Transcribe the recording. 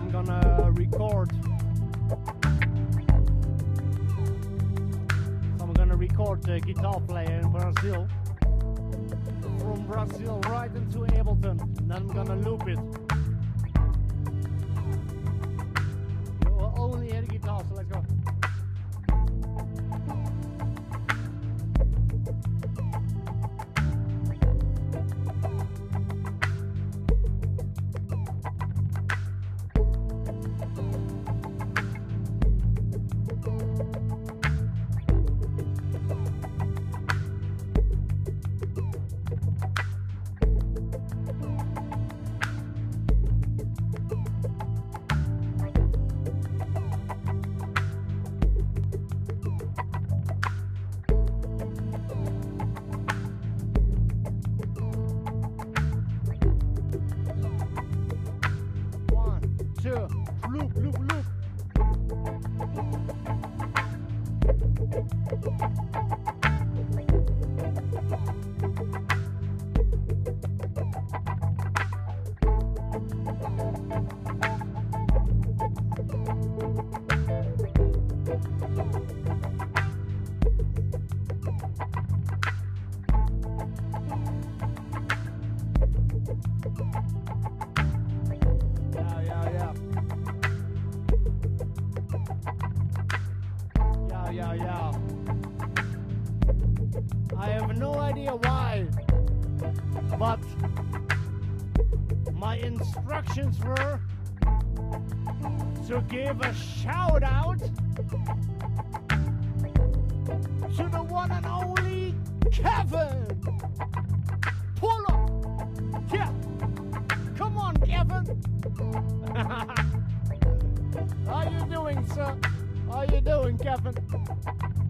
I'm gonna record. So I'm gonna record the guitar player in Brazil. From Brazil right into Ableton. And then I'm gonna loop it. You will only hear the guitar, so let's go. Loop, loop, loop. Yeah. I have no idea why, but my instructions were to give a shout out to the one and only Kevin. Pull up. Yeah. Come on, Kevin. How you doing, sir? How you doing, Kevin?